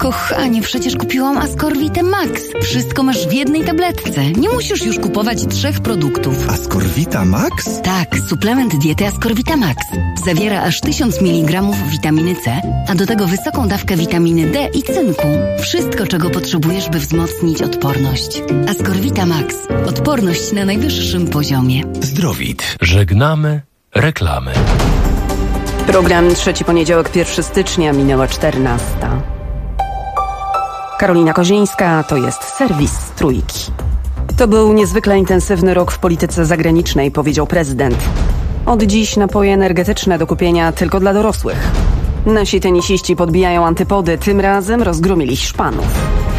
Kochanie, przecież kupiłam Ascorvitę Max. Wszystko masz w jednej tabletce. Nie musisz już kupować 3 produktów. Ascorvita Max? Tak, suplement diety Ascorvita Max. Zawiera aż 1000 mg witaminy C, a do tego wysoką dawkę witaminy D i cynku. Wszystko, czego potrzebujesz, by wzmocnić odporność. Ascorvita Max. Odporność na najwyższym poziomie. Zdrowit. Żegnamy reklamy. Program Trzeci Poniedziałek, 1 stycznia, minęła 14. Karolina Kozińska, to jest serwis Trójki. To był niezwykle intensywny rok w polityce zagranicznej, powiedział prezydent. Od dziś napoje energetyczne do kupienia tylko dla dorosłych. Nasi tenisiści podbijają antypody, tym razem rozgromili Hiszpanów.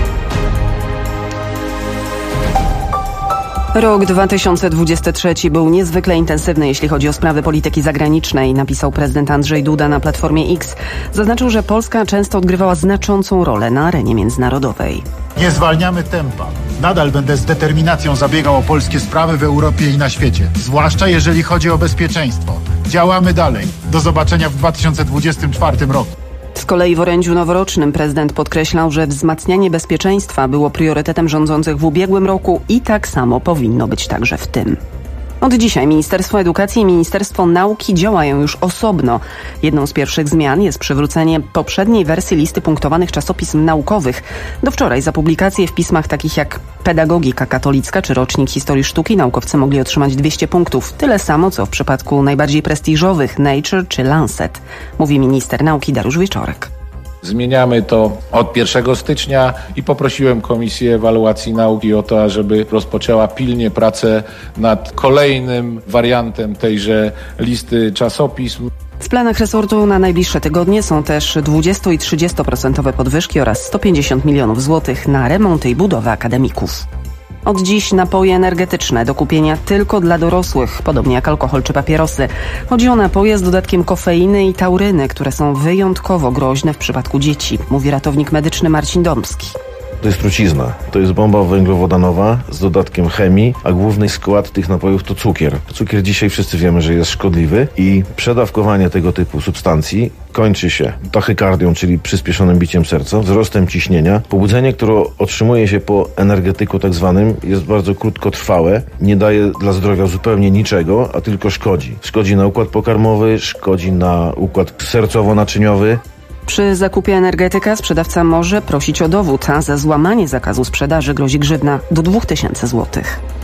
Rok 2023 był niezwykle intensywny, jeśli chodzi o sprawy polityki zagranicznej, napisał prezydent Andrzej Duda na Platformie X. Zaznaczył, że Polska często odgrywała znaczącą rolę na arenie międzynarodowej. Nie zwalniamy tempa. Nadal będę z determinacją zabiegał o polskie sprawy w Europie i na świecie, zwłaszcza jeżeli chodzi o bezpieczeństwo. Działamy dalej. Do zobaczenia w 2024 roku. Z kolei w orędziu noworocznym prezydent podkreślał, że wzmacnianie bezpieczeństwa było priorytetem rządzących w ubiegłym roku i tak samo powinno być także w tym. Od dzisiaj Ministerstwo Edukacji i Ministerstwo Nauki działają już osobno. Jedną z pierwszych zmian jest przywrócenie poprzedniej wersji listy punktowanych czasopism naukowych. Do wczoraj za publikacje w pismach takich jak Pedagogika Katolicka czy Rocznik Historii Sztuki naukowcy mogli otrzymać 200 punktów. Tyle samo, co w przypadku najbardziej prestiżowych Nature czy Lancet, mówi minister nauki Dariusz Wieczorek. Zmieniamy to od 1 stycznia i poprosiłem Komisję Ewaluacji Nauki o to, ażeby rozpoczęła pilnie pracę nad kolejnym wariantem tejże listy czasopism. W planach resortu na najbliższe tygodnie są też 20 i 30% podwyżki oraz 150 milionów złotych na remonty i budowę akademików. Od dziś napoje energetyczne do kupienia tylko dla dorosłych, podobnie jak alkohol czy papierosy. Chodzi o napoje z dodatkiem kofeiny i tauryny, które są wyjątkowo groźne w przypadku dzieci, mówi ratownik medyczny Marcin Domski. To jest trucizna. To jest bomba węglowodanowa z dodatkiem chemii, a główny skład tych napojów to cukier. Cukier dzisiaj wszyscy wiemy, że jest szkodliwy i przedawkowanie tego typu substancji kończy się tachykardią, czyli przyspieszonym biciem serca, wzrostem ciśnienia. Pobudzenie, które otrzymuje się po energetyku tak zwanym, jest bardzo krótkotrwałe, nie daje dla zdrowia zupełnie niczego, a tylko szkodzi. Szkodzi na układ pokarmowy, szkodzi na układ sercowo-naczyniowy. Przy zakupie energetyka sprzedawca może prosić o dowód, a za złamanie zakazu sprzedaży grozi grzywna do 2000 zł.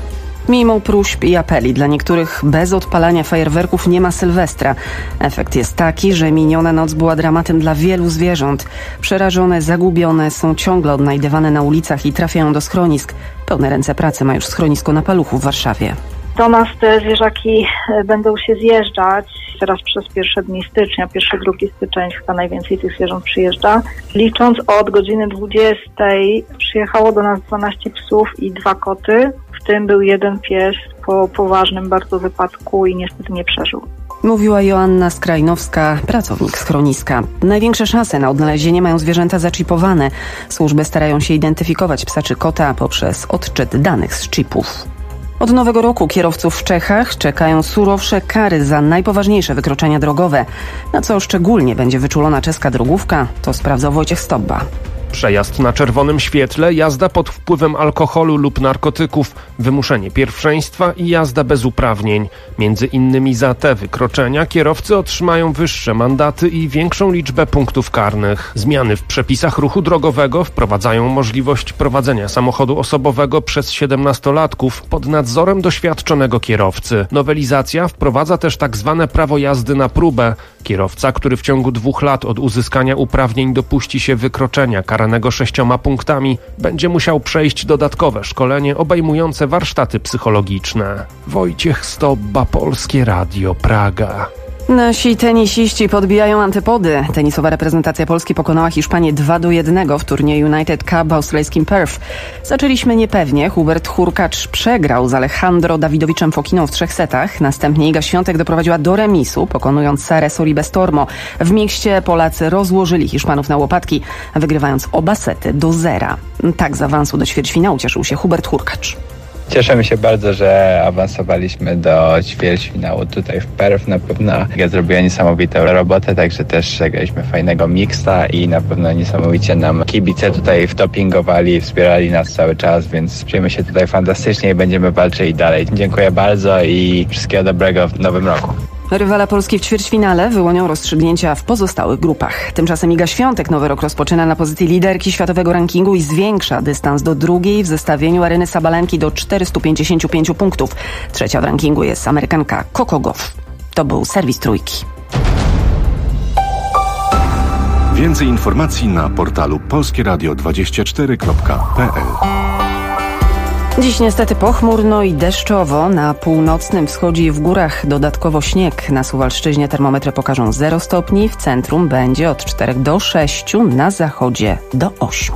Mimo próśb i apeli dla niektórych bez odpalania fajerwerków nie ma Sylwestra. Efekt jest taki, że miniona noc była dramatem dla wielu zwierząt. Przerażone, zagubione są ciągle odnajdywane na ulicach i trafiają do schronisk. Pełne ręce pracy ma już schronisko na Paluchu w Warszawie. Do nas te zwierzaki będą się zjeżdżać. Teraz przez pierwsze dni stycznia, 1-2 stycznia chyba najwięcej tych zwierząt przyjeżdża. Licząc od godziny 20 przyjechało do nas 12 psów i 2 koty. W tym był 1 pies po poważnym bardzo wypadku i niestety nie przeżył. Mówiła Joanna Skrajnowska, pracownik schroniska. Największe szanse na odnalezienie mają zwierzęta zaczipowane. Służby starają się identyfikować psa czy kota poprzez odczyt danych z czipów. Od nowego roku kierowców w Czechach czekają surowsze kary za najpoważniejsze wykroczenia drogowe. Na co szczególnie będzie wyczulona czeska drogówka, to sprawdzał Wojciech Stobba. Przejazd na czerwonym świetle, jazda pod wpływem alkoholu lub narkotyków, wymuszenie pierwszeństwa i jazda bez uprawnień. Między innymi za te wykroczenia kierowcy otrzymają wyższe mandaty i większą liczbę punktów karnych. Zmiany w przepisach ruchu drogowego wprowadzają możliwość prowadzenia samochodu osobowego przez 17-latków pod nadzorem doświadczonego kierowcy. Nowelizacja wprowadza też tak zwane prawo jazdy na próbę. Kierowca, który w ciągu 2 lat od uzyskania uprawnień dopuści się wykroczenia karanego 6 punktami, będzie musiał przejść dodatkowe szkolenie obejmujące warsztaty psychologiczne. Wojciech Stobba, Polskie Radio, Praga. Nasi tenisiści podbijają antypody. Tenisowa reprezentacja Polski pokonała Hiszpanię 2-1 w turnieju United Cup w australijskim Perth. Zaczęliśmy niepewnie. Hubert Hurkacz przegrał z Alejandro Dawidowiczem Fokiną w 3 setach. Następnie Iga Świątek doprowadziła do remisu, pokonując Sarę Sorribes-Tormo. W mixcie Polacy rozłożyli Hiszpanów na łopatki, wygrywając oba sety do 0. Tak z awansu do ćwierćfinału cieszył się Hubert Hurkacz. Cieszymy się bardzo, że awansowaliśmy do ćwierćfinału tutaj w Perth. Na pewno zrobiła niesamowitą robotę, także też zagraliśmy fajnego miksa i na pewno niesamowicie nam kibice tutaj wdopingowali, wspierali nas cały czas, więc czujemy się tutaj fantastycznie i będziemy walczyli dalej. Dziękuję bardzo i wszystkiego dobrego w nowym roku. Rywala Polski w ćwierćfinale wyłonią rozstrzygnięcia w pozostałych grupach. Tymczasem Iga Świątek nowy rok rozpoczyna na pozycji liderki światowego rankingu i zwiększa dystans do drugiej w zestawieniu Aryny Sabalenki do 455 punktów. Trzecia w rankingu jest Amerykanka Coco Gauff. To był serwis Trójki. Więcej informacji na portalu polskieradio24.pl. Dziś niestety pochmurno i deszczowo. Na północnym wschodzie i w górach dodatkowo śnieg. Na Suwalszczyźnie termometry pokażą 0 stopni, w centrum będzie od 4 do 6, na zachodzie do 8.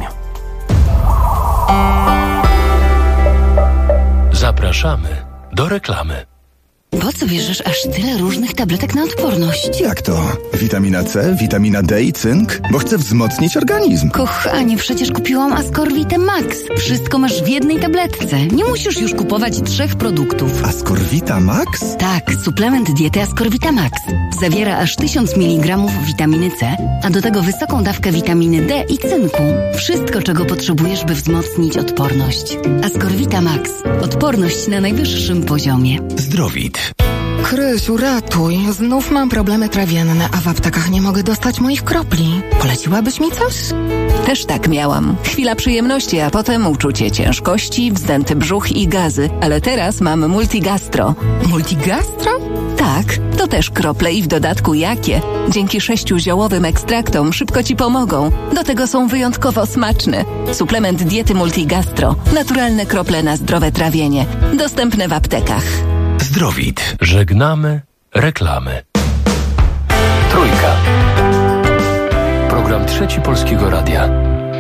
Zapraszamy do reklamy. Po co bierzesz aż tyle różnych tabletek na odporność? Jak to? Witamina C, witamina D i cynk? Bo chcę wzmocnić organizm. Kochanie, przecież kupiłam Ascorvitę Max. Wszystko masz w jednej tabletce. Nie musisz już kupować 3 produktów. Ascorvita Max? Tak, suplement diety Ascorvita Max. Zawiera aż 1000 mg witaminy C, a do tego wysoką dawkę witaminy D i cynku. Wszystko, czego potrzebujesz, by wzmocnić odporność. Ascorvita Max. Odporność na najwyższym poziomie. Zdrowit. Krysiu, ratuj. Znów mam problemy trawienne, a w aptekach nie mogę dostać moich kropli. Poleciłabyś mi coś? Też tak miałam. Chwila przyjemności, a potem uczucie ciężkości, wzdęty brzuch i gazy. Ale teraz mam Multigastro. Multigastro? Tak, to też krople i w dodatku jakie. Dzięki 6 ziołowym ekstraktom szybko Ci pomogą. Do tego są wyjątkowo smaczne. Suplement diety Multigastro. Naturalne krople na zdrowe trawienie. Dostępne w aptekach. Zdrowit. Żegnamy reklamy. Trójka. Program Trzeci Polskiego Radia.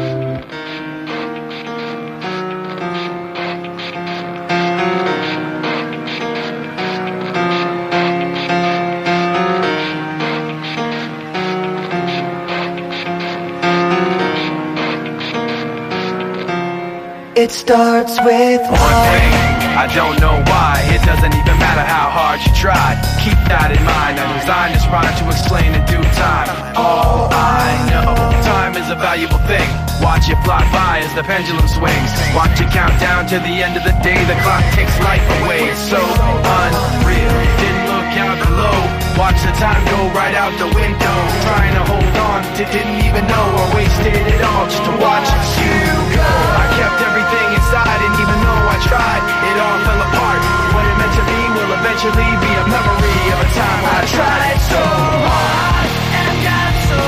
It starts with one thing. I don't know why. It doesn't even matter how hard you try. Keep that in mind. I designed this rhyme to explain in due time. All I know, time is a valuable thing. Watch it fly by as the pendulum swings. Watch it count down to the end of the day. The clock takes life away. It's so unreal. Didn't look out below. Watch the time go right out the window. Trying to hold on to didn't even know or wasted it all just to watch you go. I kept everything inside and even though I tried, it all fell apart. What it meant to be will eventually be a memory of a time I tried so hard and got so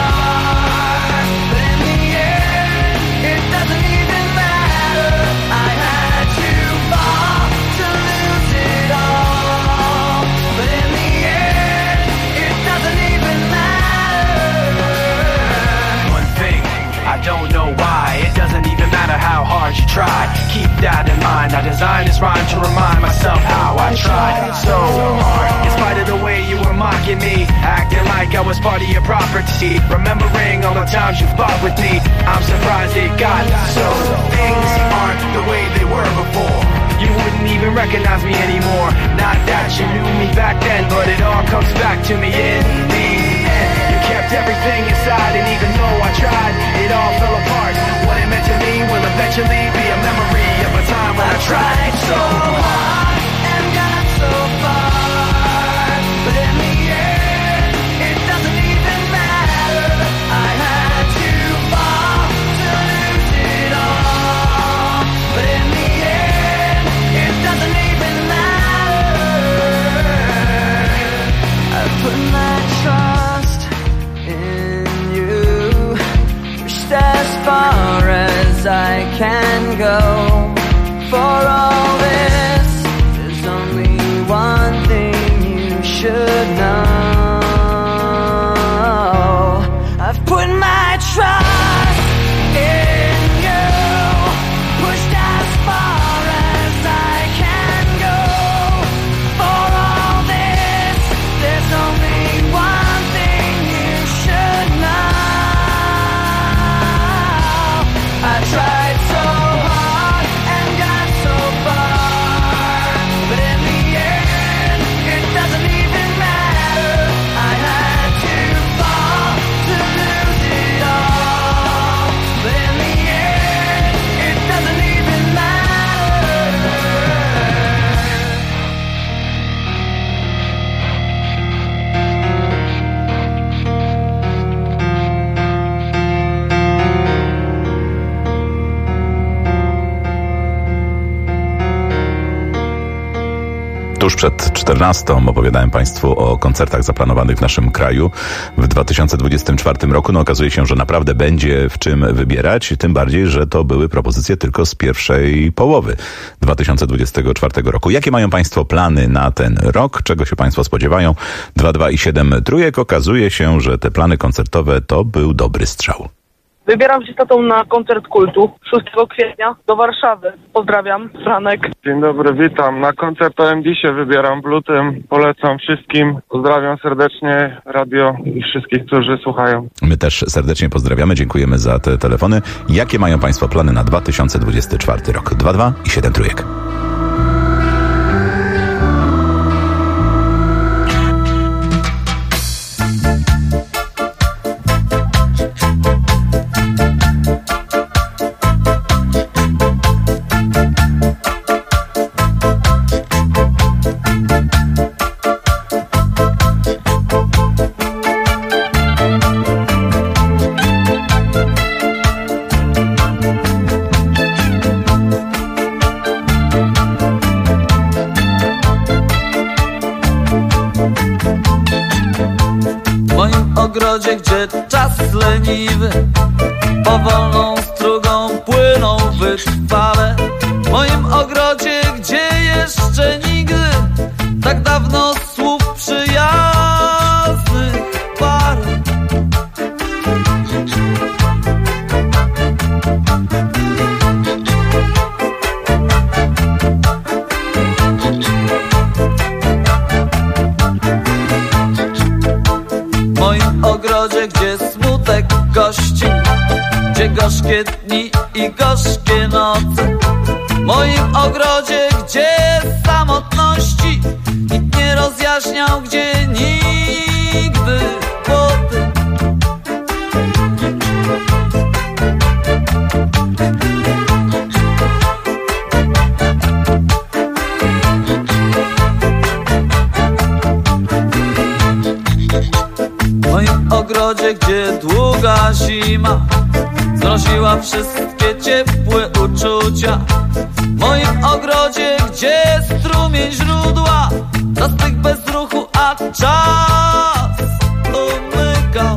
far. But in the end, it doesn't even matter. I had to fall to lose it all. But in the end, it doesn't even matter. One thing, I don't know why. It doesn't even matter how hard you try. Keep that in mind. I designed this rhyme to remind myself how I tried so hard. In spite of the way you were mocking me, acting like I was part of your property, remembering all the times you fought with me, I'm surprised it got so. Things aren't the way they were before. You wouldn't even recognize me anymore. Not that you knew me back then, but it all comes back to me in the end. You kept everything inside, and even though I tried, it all fell apart. What it meant to me will eventually be a memory of a time when I tried so hard and got so far. But in the end, it doesn't even matter. I had to fall to lose it all. But in the end, it doesn't even matter. I put my trust in you, pushed as far as I can go. For all this, there's only one thing you should know. I've put my trust in you, pushed as far as I can go. For all this, there's only one thing you should know. I tried so hard Tuż przed 14 opowiadałem Państwu o koncertach zaplanowanych w naszym kraju w 2024 roku. No okazuje się, że naprawdę będzie w czym wybierać, tym bardziej, że to były propozycje tylko z pierwszej połowy 2024 roku. Jakie mają Państwo plany na ten rok? Czego się Państwo spodziewają? 2, 2 i 7 trójek. Okazuje się, że te plany koncertowe to był dobry strzał. Wybieram się z tatą na koncert kultu 6 kwietnia do Warszawy. Pozdrawiam, Franek. Dzień dobry, witam. Na koncert OMD się wybieram w lutym. Polecam wszystkim. Pozdrawiam serdecznie radio i wszystkich, którzy słuchają. My też serdecznie pozdrawiamy, dziękujemy za te telefony. Jakie mają Państwo plany na 2024 rok? 2, 2 i 7 trójek. ogrodzie, gdzie czas leniwy powolną strugą płyną wytrwale. W moim ogrodzie, gdzie jeszcze nigdy tak dawno słów przyjaznych parę. W moim ogrodzie, gdzie smutek gości, gdzie gorzkie dni i gorzkie noce. W moim ogrodzie, gdzie samotności nikt nie rozjaśniał, gdzie nigdy poty. W moim ogrodzie, gdzie długa zima znosiła wszystkie ciepłe uczucia. W moim ogrodzie, gdzie strumień źródła zastygł bez ruchu, a czas umykał.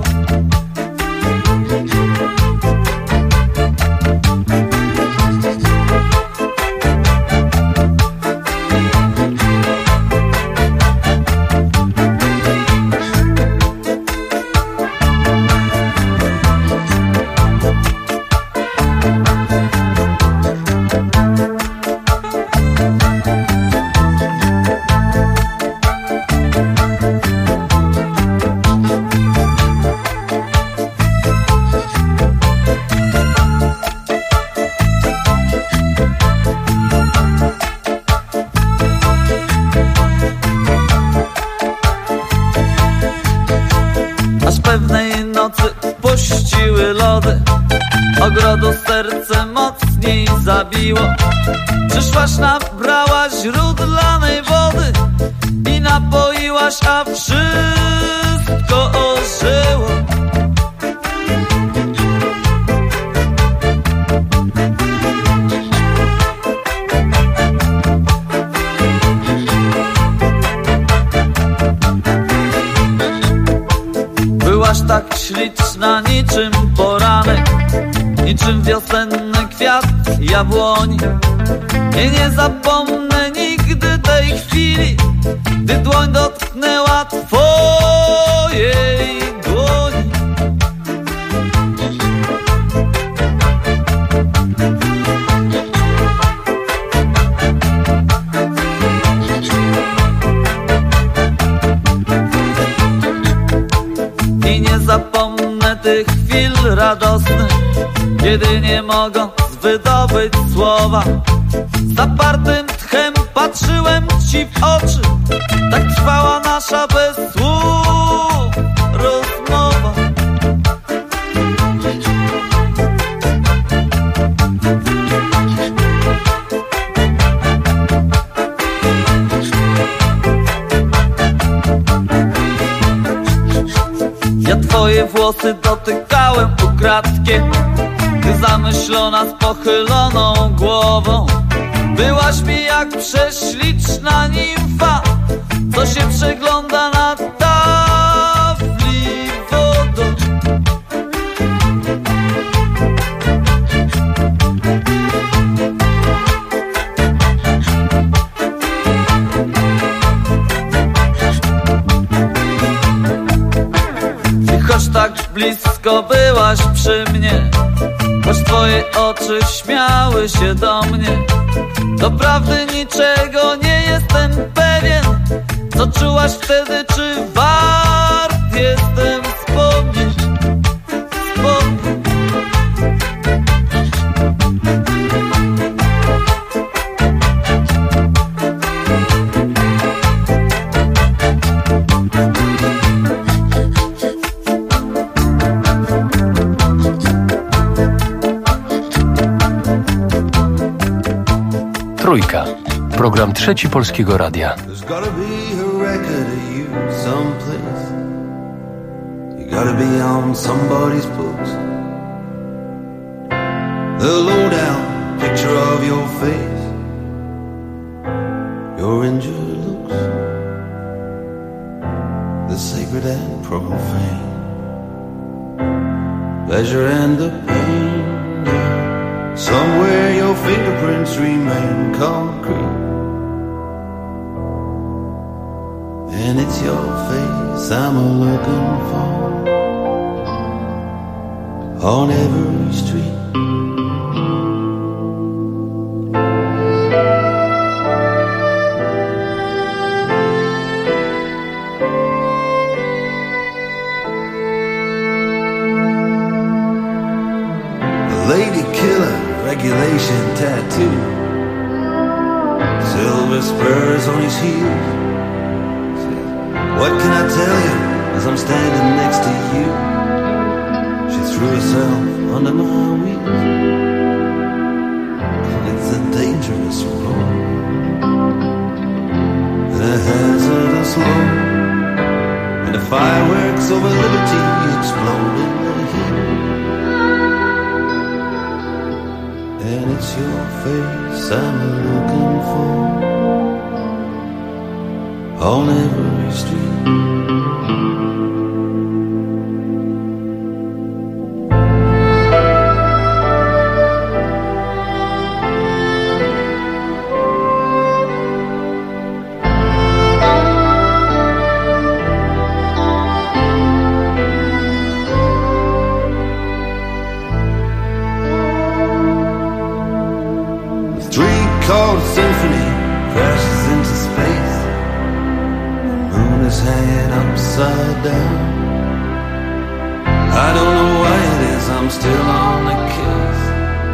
Aż pewnej nocy puściły lody, ogrodu serce mocniej zabiło. Przyszłaś, nabrałaś źródlanej wody i napoiłaś, a wszystko ożyło. Byłaś tak śliczna niczym poranek, niczym wiosenny kwiat jabłoni. Nie zapomnę nigdy tej chwili, gdy dłoń dotknęła twojej dłoni. I nie zapomnę tych chwil radosnych, kiedy nie mogąc wydobyć słowa, zapartym tchem patrzyłem ci w oczy. Tak trwała nasza bez słów rozmowa. Ja twoje włosy dotykałem ukradkiem, ty zamyślona z pochyloną głową. Byłaś mi jak prześliczna nimfa, co się przegląda na tafli wodą. I choć tak blisko byłaś przy mnie, choć twoje oczy śmiały się do mnie, doprawdy niczego nie jestem pewien. Co czułaś wtedy, czy wart jestem wspomnieć? Trójka. Program Trzeci Polskiego Radia. You gotta be on somebody's books. The low-down picture of your face, your injured looks, the sacred and profane, pleasure and the pain. Somewhere your fingerprints remain concrete, and it's your face I'm looking for on every street. The lady killer regulation tattoo, silver spurs on his heels. What can I tell you as I'm standing next to you? She threw herself under my wheels. It's a dangerous road, a hazardous load, and the fireworks over liberty explode in the heat. And it's your face I'm looking for on every street. Three-chord symphony crashes into space. The moon is hanging upside down. I don't know why it is I'm still on the case.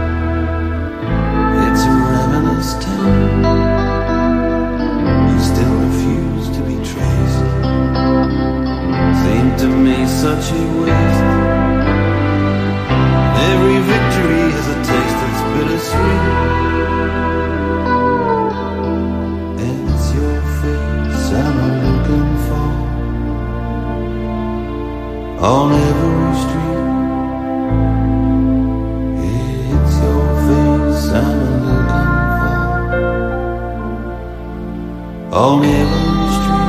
It's a ravenous town. You still refuse to be traced. Seemed to me such a waste. Every victory has a taste that's bittersweet. On every street, it's your face I'm looking for. On every street.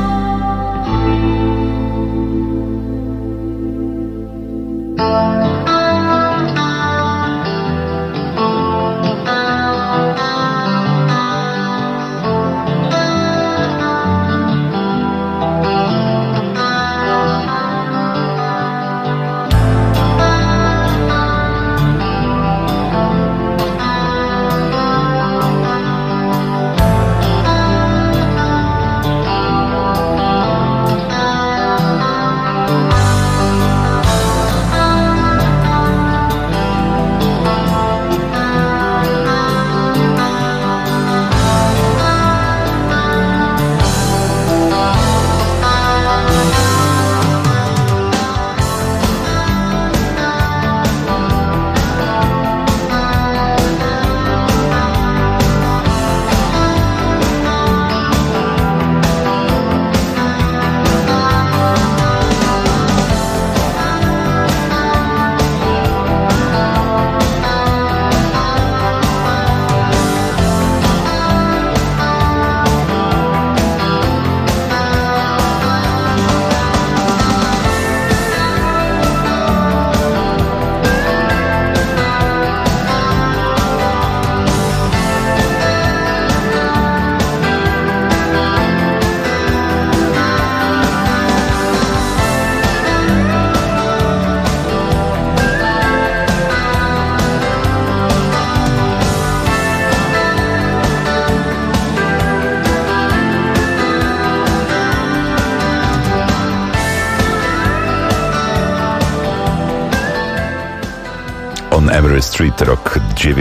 Street, rok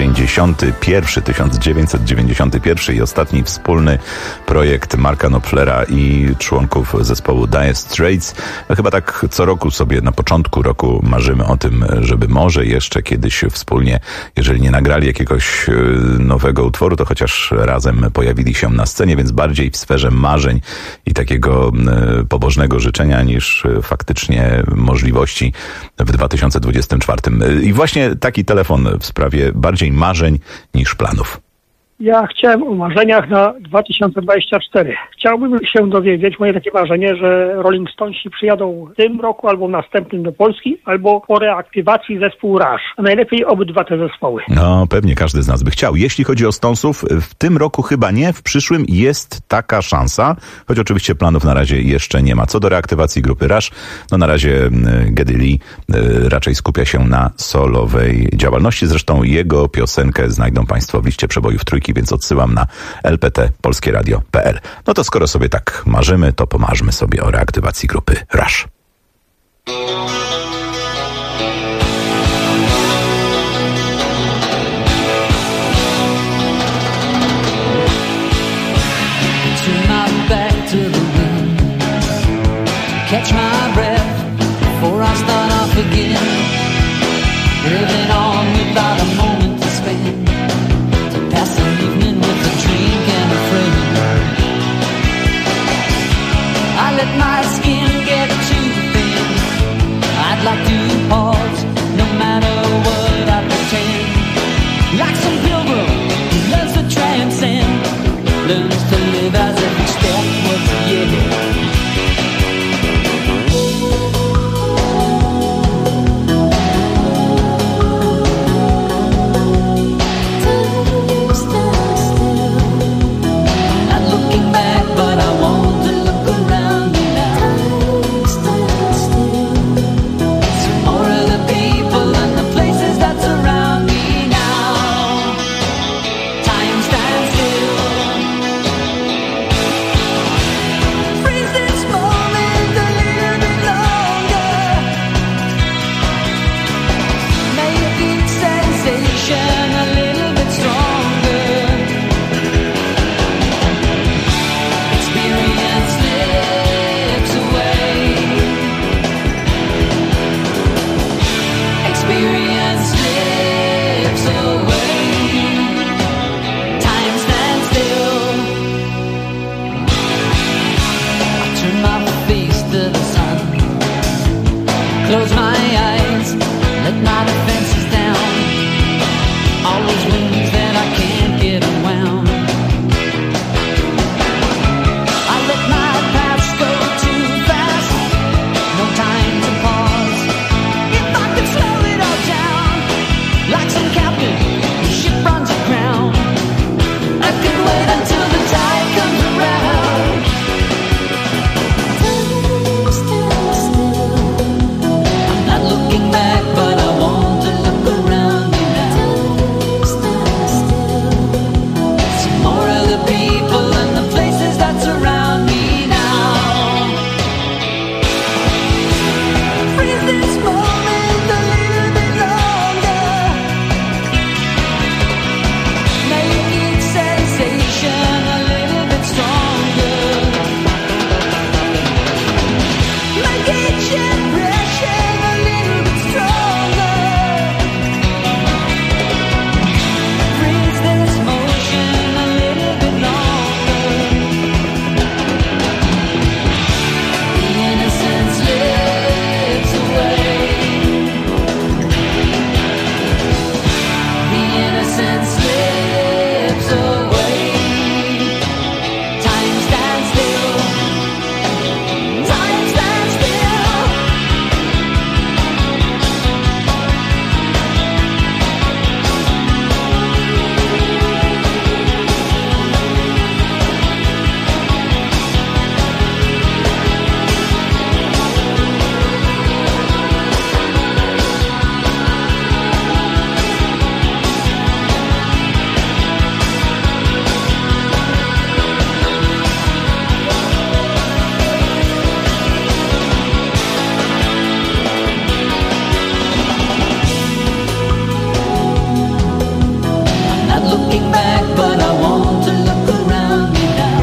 1991 i ostatni wspólny projekt Marka Knopflera i członków zespołu Dire Straits. Chyba tak co roku sobie na początku roku marzymy o tym, żeby może jeszcze kiedyś wspólnie, jeżeli nie nagrali jakiegoś nowego utworu, to chociaż razem pojawili się na scenie, więc bardziej w sferze marzeń i takiego pobożnego życzenia niż faktycznie możliwości w 2024. I właśnie taki telefon w sprawie bardziej marzeń niż planów. Ja chciałem o marzeniach na 2024. Chciałbym się dowiedzieć, moje takie marzenie, że Rolling Stonesi przyjadą w tym roku albo w następnym do Polski, albo po reaktywacji zespół Rush. A najlepiej obydwa te zespoły. No, pewnie każdy z nas by chciał. Jeśli chodzi o Stonesów, w tym roku chyba nie, w przyszłym jest taka szansa, choć oczywiście planów na razie jeszcze nie ma. Co do reaktywacji grupy Rush, no na razie Geddy Lee raczej skupia się na solowej działalności. Zresztą jego piosenkę znajdą Państwo w liście przebojów Trójki, więc odsyłam na lpt.polskieradio.pl. No to skoro sobie tak marzymy, to pomarzmy sobie o reaktywacji grupy Rush. Catch my breath before I start off again. Living on without a moment to spend. To pass the evening with a drink and a friend. I let my skin get too thin. I'd like to pause, no matter what I pretend. Like some pilgrim who loves to transcend. Learns to live as if each step was a year. Close my eyes, let my defenses down. All those wounds that I can't get around. I let my past go too fast. No time to pause. If I could slow it all down, like some captain, the ship runs aground. I could wait until the tide comes around. Looking back, but I want to look around me now. See more of the people and the places that surround me now. Freeze this moment a little bit longer. Make each sensation a little bit stronger. Make each impression looking back, but I want to look around me now.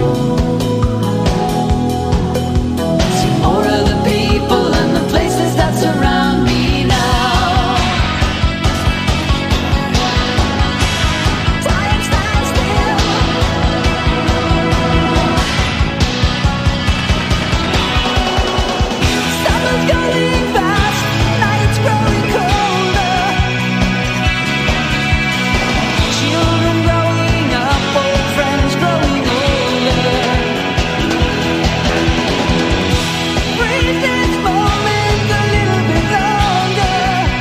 See more of the people and the places that surround me now. Time stands still. Summer's going fast, night's growing colder. Children growing up, old friends growing older. Breathe this moment a little bit longer.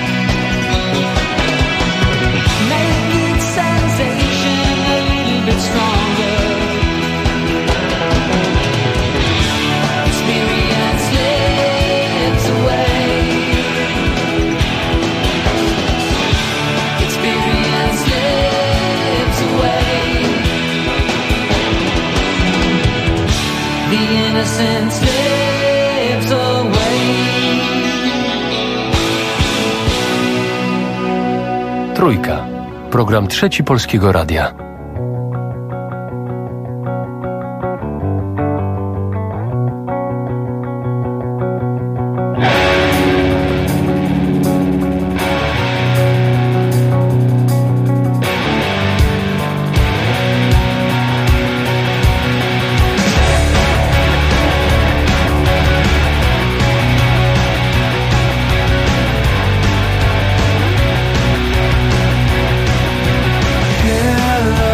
Make each sensation a little bit stronger. Experience slips away. Experience slips away. The innocence slips away. Trójka. Program Trzeci Polskiego Radia. Yeah.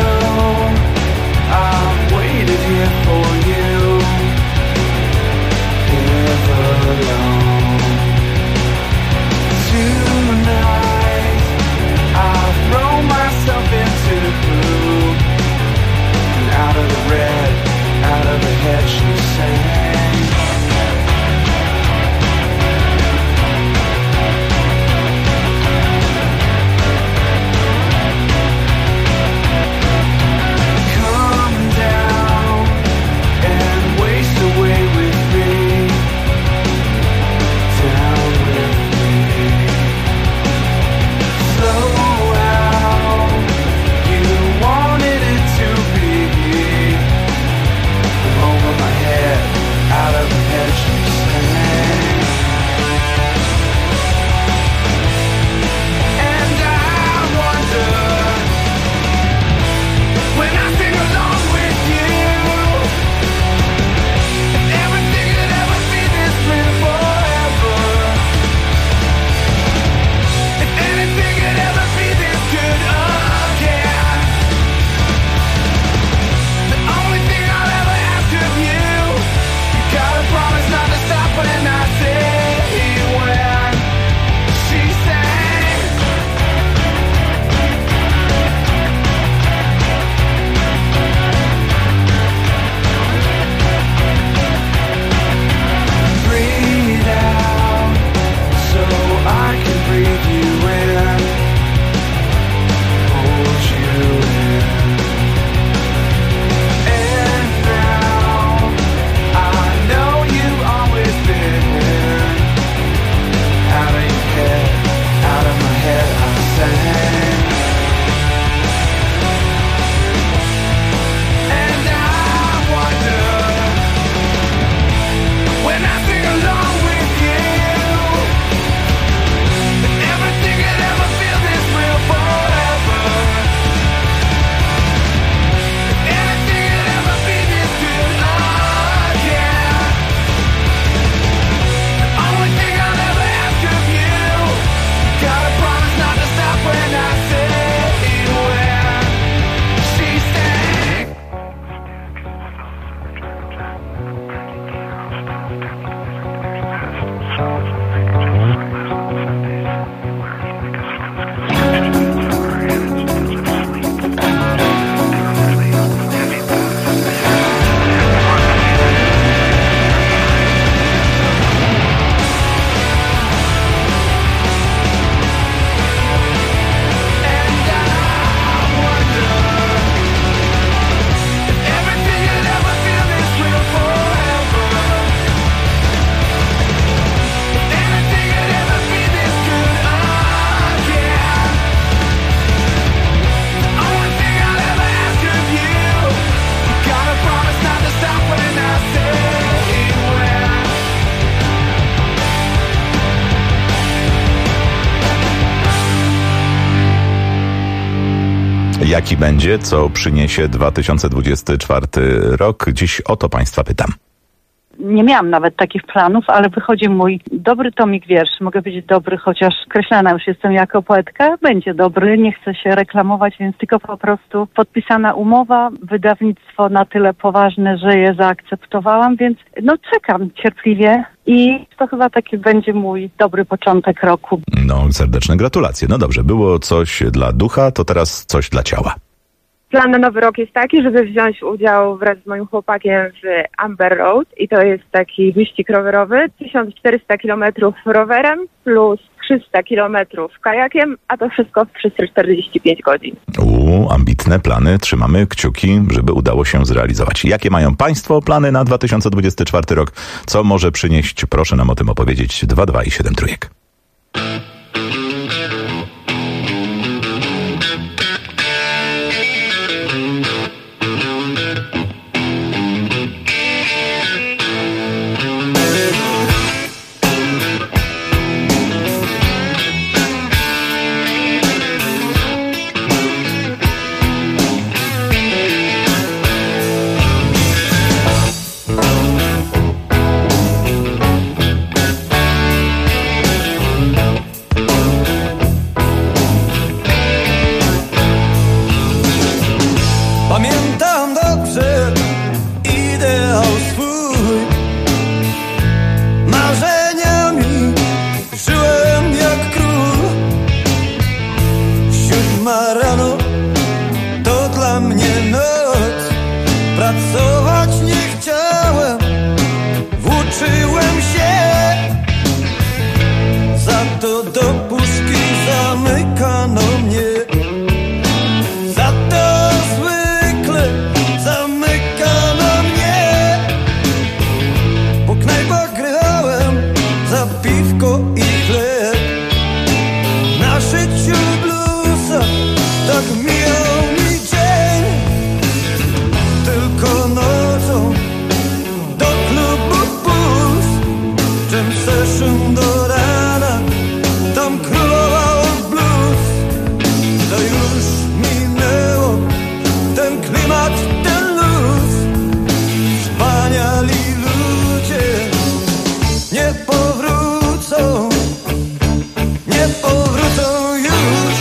Jaki będzie, co przyniesie 2024 rok? Dziś o to Państwa pytam. Nie miałam nawet takich planów, ale wychodzi mój dobry tomik wierszy. Mogę powiedzieć dobry, chociaż określana już jestem jako poetka. Będzie dobry, nie chcę się reklamować, więc tylko po prostu podpisana umowa, wydawnictwo na tyle poważne, że je zaakceptowałam, więc czekam cierpliwie i to chyba taki będzie mój dobry początek roku. Serdeczne gratulacje. Dobrze, było coś dla ducha, to teraz coś dla ciała. Plan na nowy rok jest taki, żeby wziąć udział wraz z moim chłopakiem w Amber Road i to jest taki wyścig rowerowy, 1400 km rowerem plus 300 km kajakiem, a to wszystko w 345 godzin. Ambitne plany. Trzymamy kciuki, żeby udało się zrealizować. Jakie mają Państwo plany na 2024 rok? Co może przynieść? Proszę nam o tym opowiedzieć. 22 i 7 trójek. Pamiętam dobrze ideał swój, marzeniami żyłem jak król. 7 rano to dla mnie noc, pracować nie chciałem, włóczyłem się, za to do puszki zamykano mnie. Do rana, tam królował blues. To już minęło, ten klimat, ten luz. Wspaniali ludzie nie powrócą, nie powrócą już.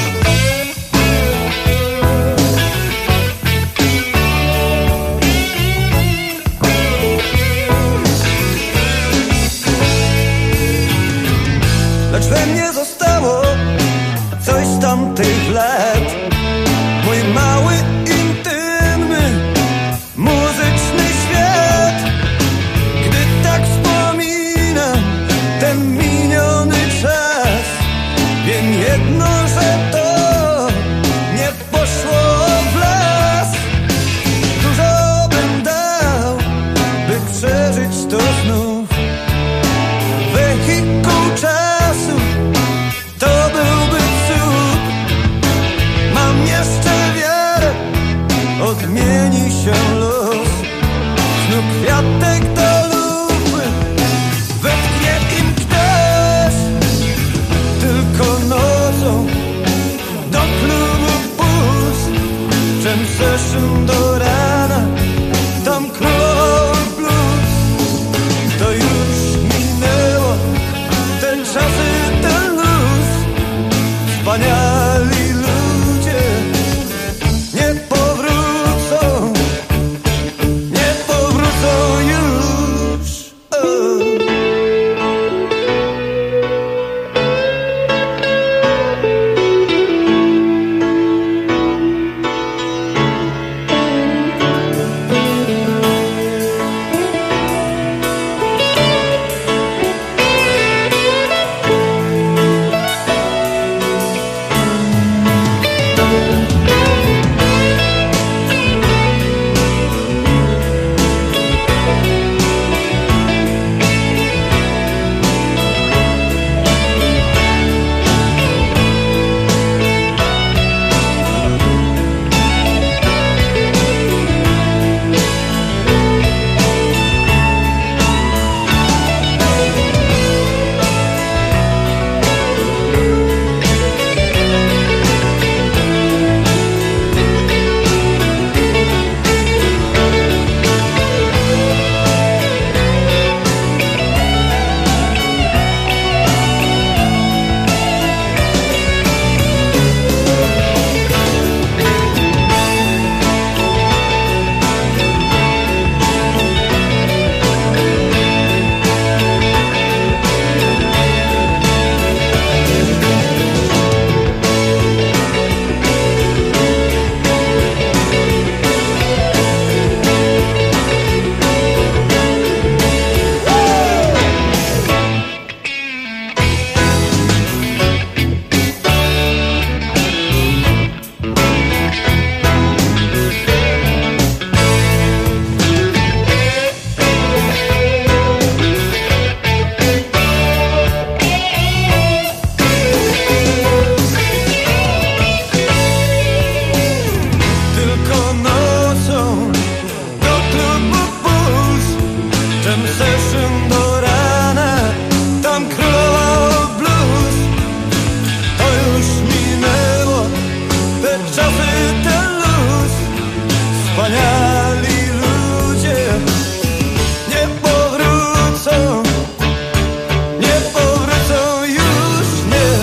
Lecz we mnie zostało coś z tamtych lat. Mój mały, intymny, muzyczny świat. Gdy tak wspominam ten miniony czas, wiem jedno, że to nie poszło w las. Dużo bym dał, by przeżyć to znów. Wehikuł czasu, to byłby cud. Mam jeszcze wiarę, odmieni się los. Znów kwiatek do lupy, wetknie im ktoś. Tylko nocą do klubu puls. Czym zeszłym do rana, tam królował blues. To już minęło, ten czasy, ten luz. Wspaniali ludzie nie powrócą, nie powrócą już. wspaniali ludzie nie powrócą, nie powrócą już nie.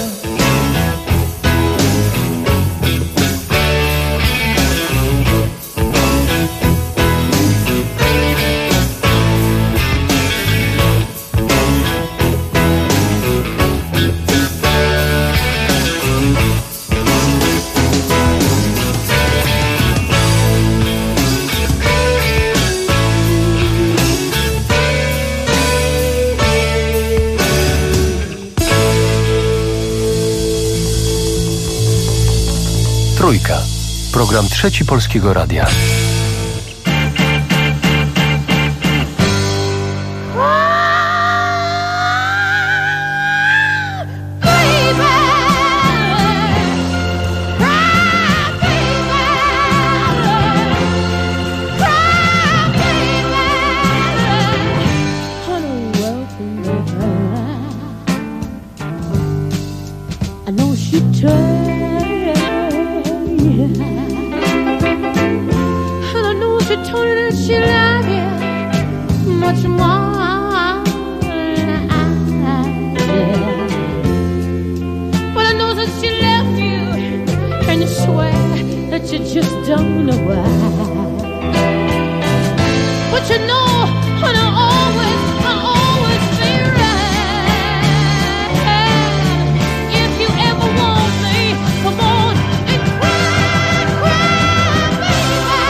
Trójka. Program Trzeci Polskiego Radia. I know she tried. And I know she told you that she loved you much more than I did. But I know that she left you, and you swear that you just don't know why. But you know, and I'll always be right. If you ever want me, come on and cry, cry, baby.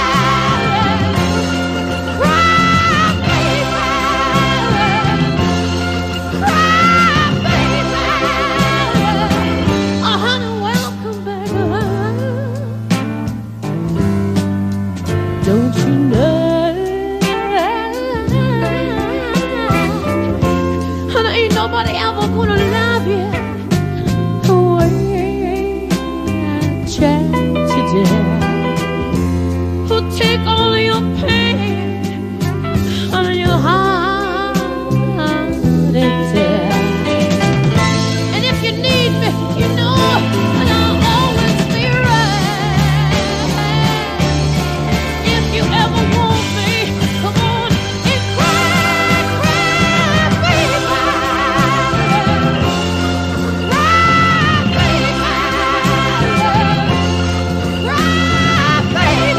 Cry, baby. Cry, baby. Oh, honey, welcome back. Don't you know? And ain't nobody ever gonna love you the way I tried today. Who'll take all of your pain and your heart and tear. And if you need me, you know, and I'll always be right. If you ever want me, come on and cry, cry, baby. Cry, baby. Cry, baby.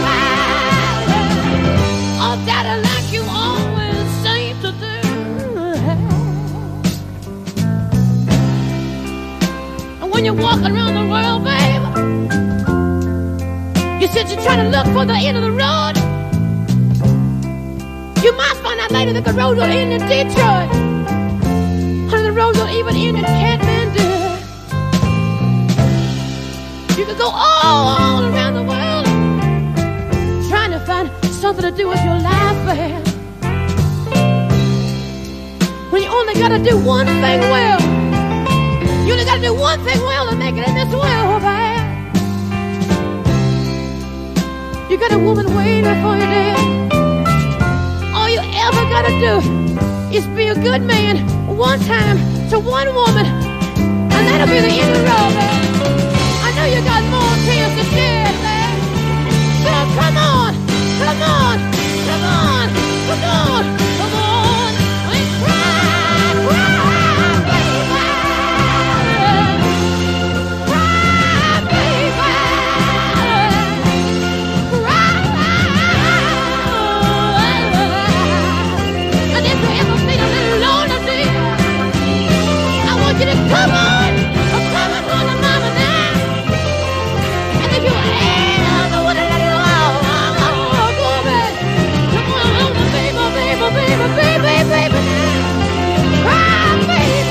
Oh, daddy, like you always seem to do. And when you're walking around the world, baby, you said you're trying to look for the end of the road. You might find out later that the road will end in Detroit. And the road will even end in Kathmandu. You could go all around the world trying to find something to do with your life, babe. When you only gotta do one thing well. You only gotta do one thing well to make it in this world, babe. You got a woman waiting for you there. All you ever gotta do is be a good man one time to one woman, and that'll be the end of the road, babe. I know you got more tears to shed, babe. So come on, come on, come on, come on, come on, and cry, cry, baby. Cry, baby. And if you ever feel a little lonely, dear, I want you to come on to mama now. And if you ever want to let it go, baby, come on, baby, cry, baby.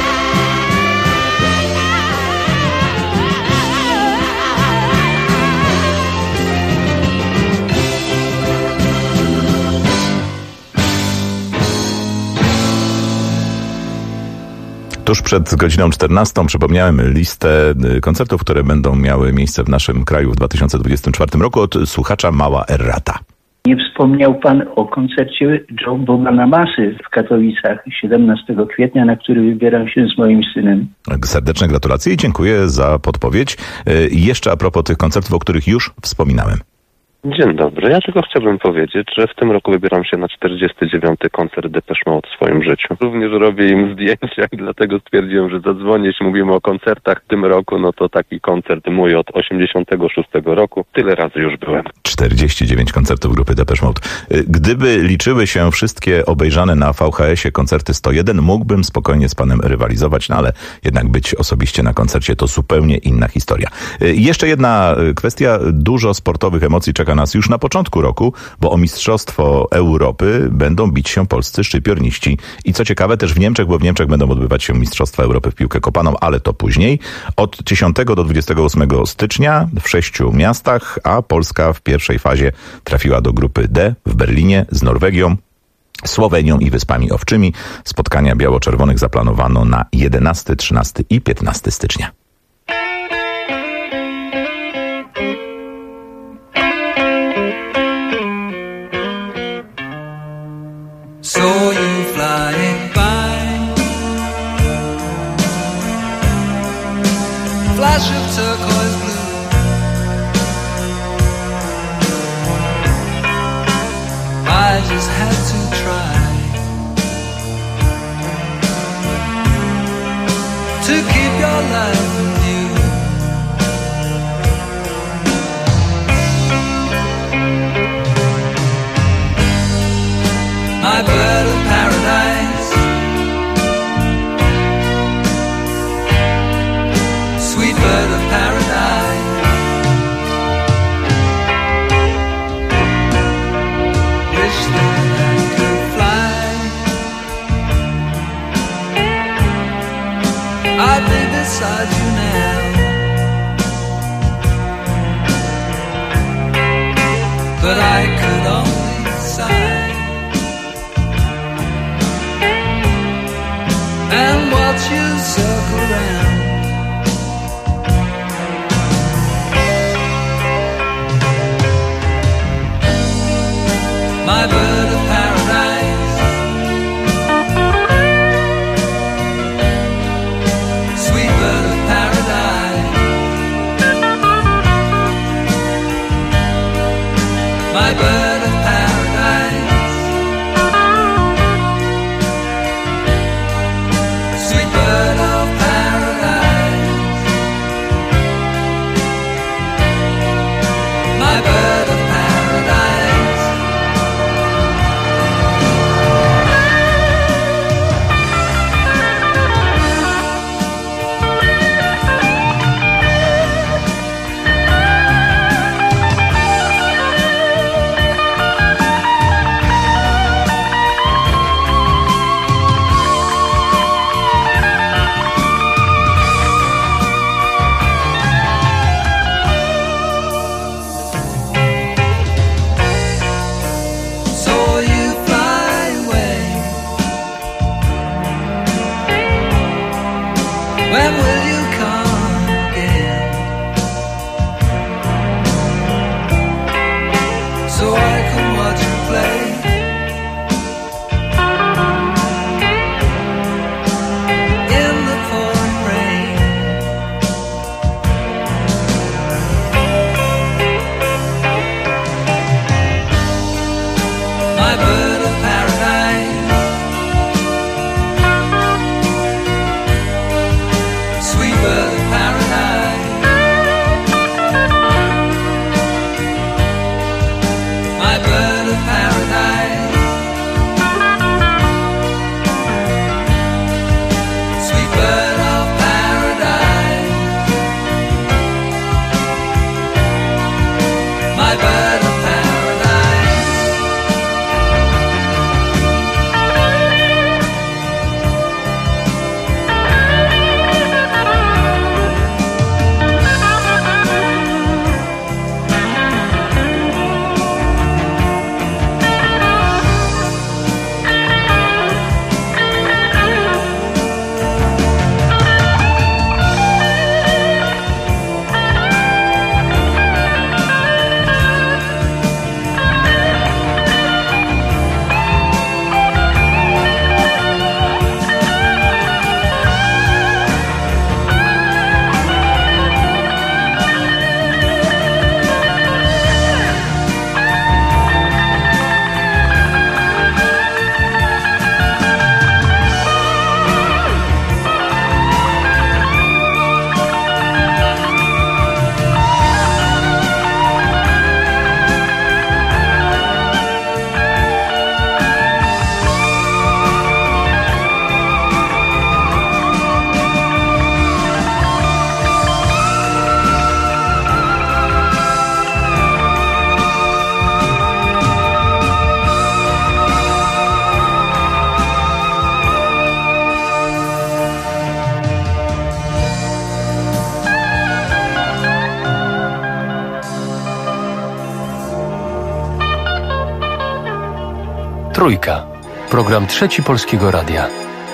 Tuż przed godziną 14 przypomniałem listę koncertów, które będą miały miejsce w naszym kraju w 2024 roku od słuchacza Mała Errata. Nie wspomniał pan o koncercie Joe Bobana Masy w Katowicach 17 kwietnia, na który wybieram się z moim synem. Serdeczne gratulacje i dziękuję za podpowiedź. I jeszcze a propos tych koncertów, o których już wspominałem. Dzień dobry. Ja tylko chciałbym powiedzieć, że w tym roku wybieram się na 49. koncert Depeche Mode w swoim życiu. Również robię im zdjęcia i dlatego stwierdziłem, że zadzwonię. Jeśli mówimy o koncertach w tym roku, no to taki koncert mój od 86 roku. Tyle razy już byłem. 49 koncertów grupy Depeche Mode. Gdyby liczyły się wszystkie obejrzane na VHS-ie koncerty 101, mógłbym spokojnie z panem rywalizować, no ale jednak być osobiście na koncercie to zupełnie inna historia. Jeszcze jedna kwestia. Dużo sportowych emocji czeka nas już na początku roku, bo o Mistrzostwo Europy będą bić się polscy szczypiorniści. I co ciekawe, też w Niemczech, bo w Niemczech będą odbywać się Mistrzostwa Europy w piłkę kopaną, ale to później. Od 10 do 28 stycznia w 6 miastach, a Polska w pierwszej fazie trafiła do grupy D w Berlinie z Norwegią, Słowenią i Wyspami Owczymi. Spotkania biało-czerwonych zaplanowano na 11, 13 i 15 stycznia. Saw you flying by, flash of turquoise blue, I just had to try to keep your life from you. My bird of paradise, sweet bird of paradise, wish that I could fly. I'd be beside you now, but I could only sigh and watch you circle round. My bird of paradise, sweet bird of paradise, my bird of paradise, sweet bird of paradise, my bird of paradise. Trójka. Program Trzeci Polskiego Radia.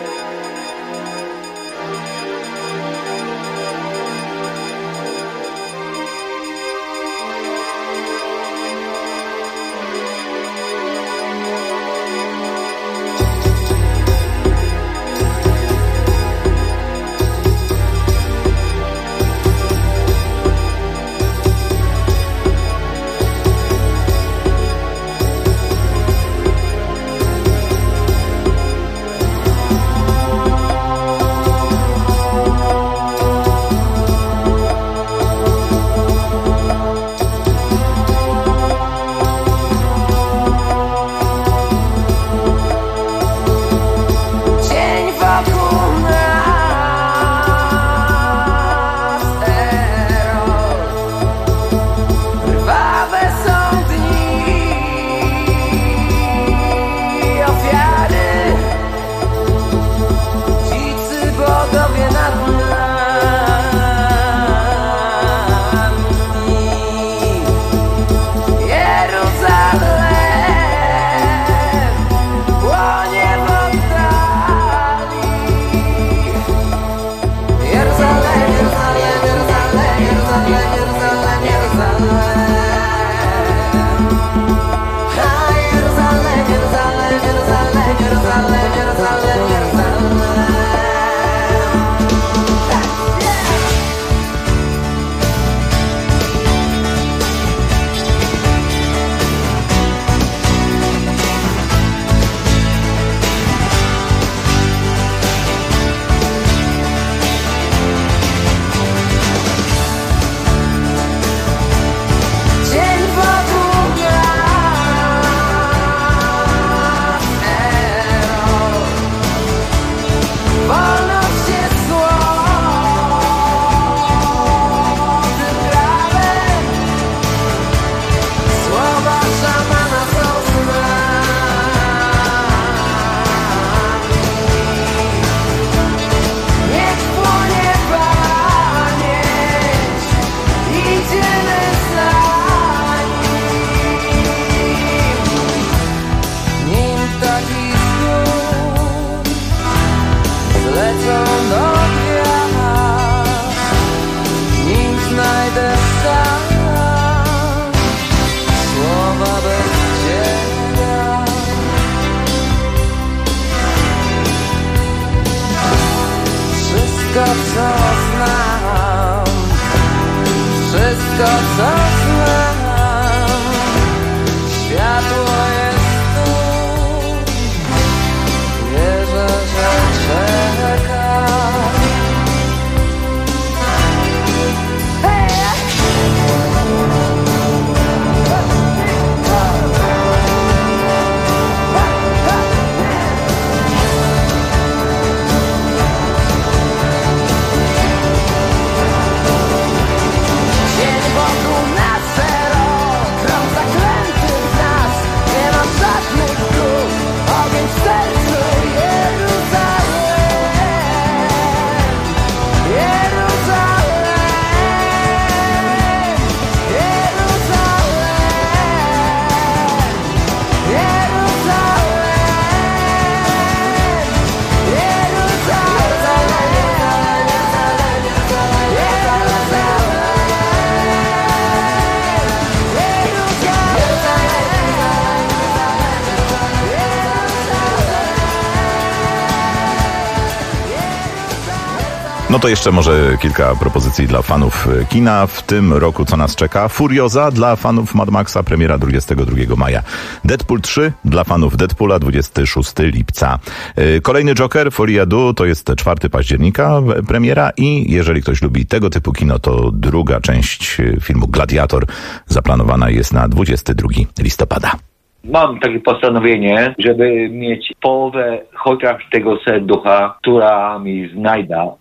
No to jeszcze może kilka propozycji dla fanów kina. W tym roku co nas czeka? Furioza dla fanów Mad Maxa, premiera 22 maja. Deadpool 3 dla fanów Deadpoola, 26 lipca. Kolejny Joker, Folie à Deux, to jest 4 października premiera i jeżeli ktoś lubi tego typu kino, to druga część filmu Gladiator zaplanowana jest na 22 listopada. Mam takie postanowienie, żeby mieć połowę chociaż tego serducha, która mi znajda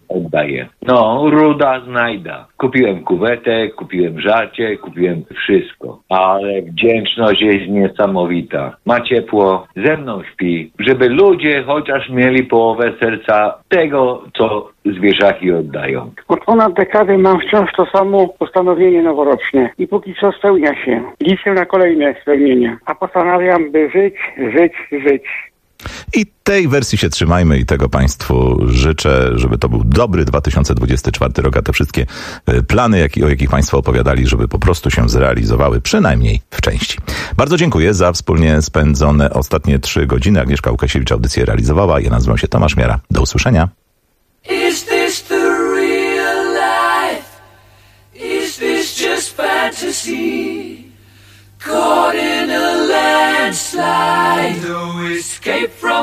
oddaję. No, ruda znajda. Kupiłem kuwetę, kupiłem żarcie, kupiłem wszystko. Ale wdzięczność jest niesamowita. Ma ciepło, ze mną śpi, żeby ludzie chociaż mieli połowę serca tego, co zwierzaki oddają. Od ponad dekady mam wciąż to samo postanowienie noworoczne i póki co spełnia się. Liczę na kolejne spełnienia, a postanawiam, by żyć, żyć, żyć. I tej wersji się trzymajmy i tego Państwu życzę, żeby to był dobry 2024 rok, a te wszystkie plany, o jakich Państwo opowiadali, żeby po prostu się zrealizowały, przynajmniej w części. Bardzo dziękuję za wspólnie spędzone ostatnie 3 godziny. Agnieszka Łukasiewicz audycję realizowała. Ja nazywam się Tomasz Miara. Do usłyszenia. Is this the real life? Is this just fantasy? Caught in a landslide, no escape from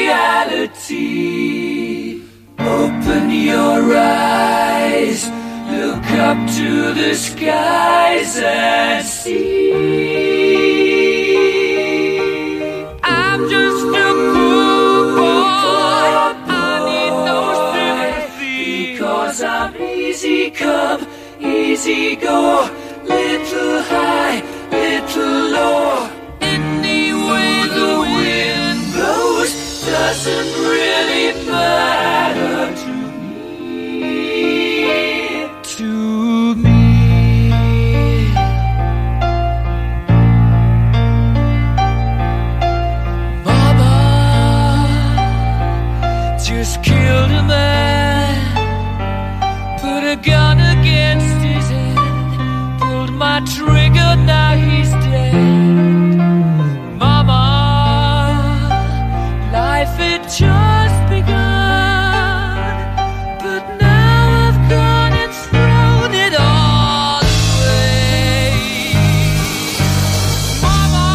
reality. Open your eyes, look up to the skies and see. I'm just a poor boy, I need no sympathy, because I'm easy come, easy go, little high, little low. Any way the wind blows doesn't really matter to me. To me. Mama just killed a man, put a gun against his head, pulled my trigger, now he's dead. Mama, life had just begun, but now I've gone and thrown it all away. Mama,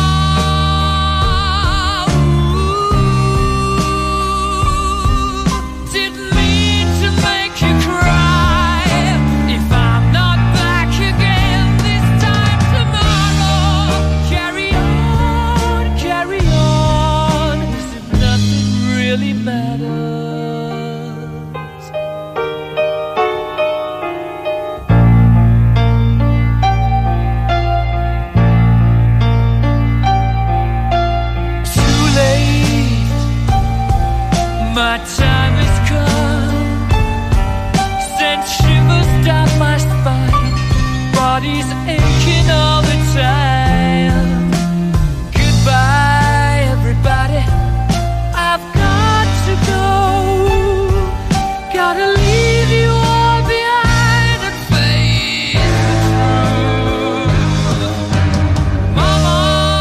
didn't mean to make you cry. If I'm not back again this time tomorrow, carry on, as if nothing really matters. Too late, my time has come, sent shivers down my spine, body's aching all the time. Goodbye, everybody, I've got to go, gotta leave you all behind and face the truth. Mama,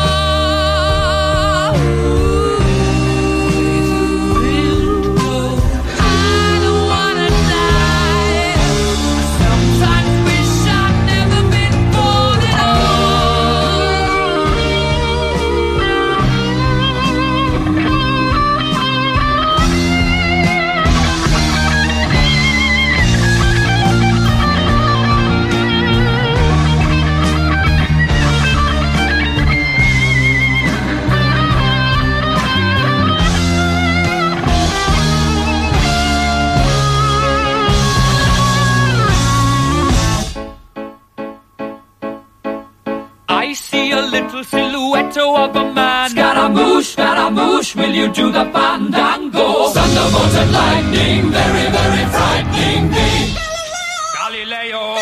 I don't wanna die. Sometimes wish I'd never been born at I see a little silhouette of a man. Scaramouche, will you do the fandango? Thunderbolt and lightning, very, very frightening me. Galileo,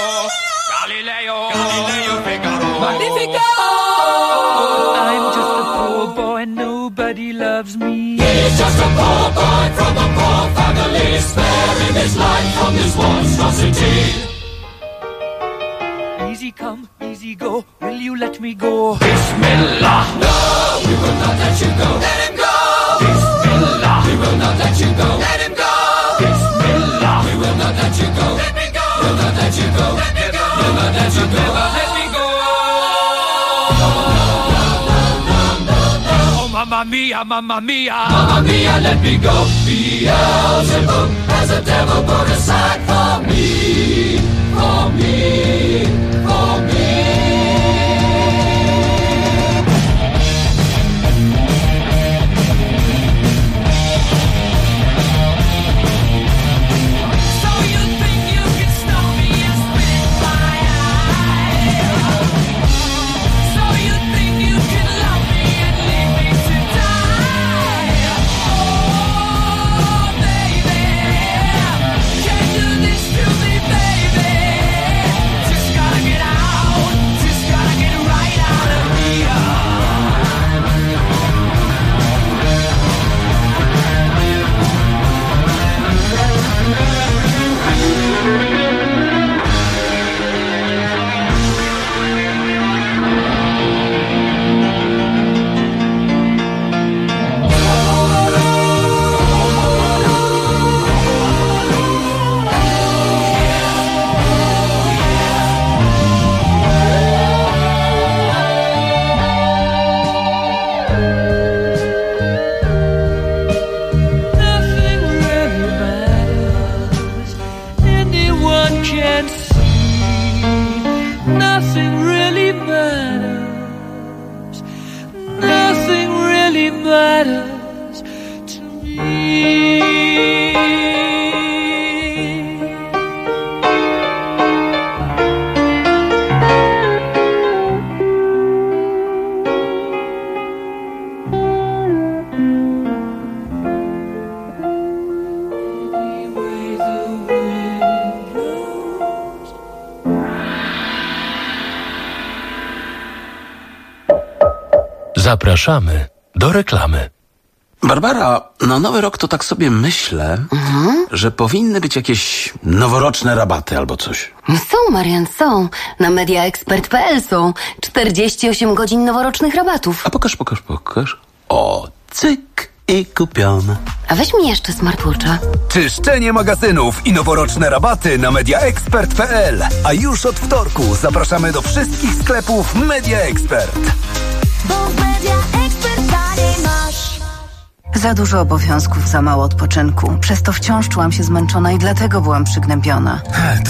Figaro, Magnifico! I'm just a poor boy, nobody loves me. He's just a poor boy from a poor family, sparing his life from this monstrosity. Easy come, easy go, will you let me go? Bismillah! No, we will not let you go. Let him go! Bismillah! We will not let you go. Let him go! Bismillah! We will not let you go. Let me go! We'll not let you go. Let me go! We'll not let you go. Let me go! Oh, mamma mia, mamma mia! Mamma mia, let me go! Beelzebub has a devil put aside for me. For me, for me. So matters to me. Zapraszamy do reklamy. Barbara, na Nowy Rok to tak sobie myślę, że powinny być jakieś noworoczne rabaty albo coś. Są, Marian, są. Na mediaexpert.pl są 48 godzin noworocznych rabatów. A pokaż. O, cyk i kupione. A weź mi jeszcze smartwatcha. Czyszczenie magazynów i noworoczne rabaty na mediaexpert.pl. A już od wtorku zapraszamy do wszystkich sklepów Media Expert. Bo Media Expert taniej masz. Za dużo obowiązków, za mało odpoczynku. Przez to wciąż czułam się zmęczona i dlatego byłam przygnębiona.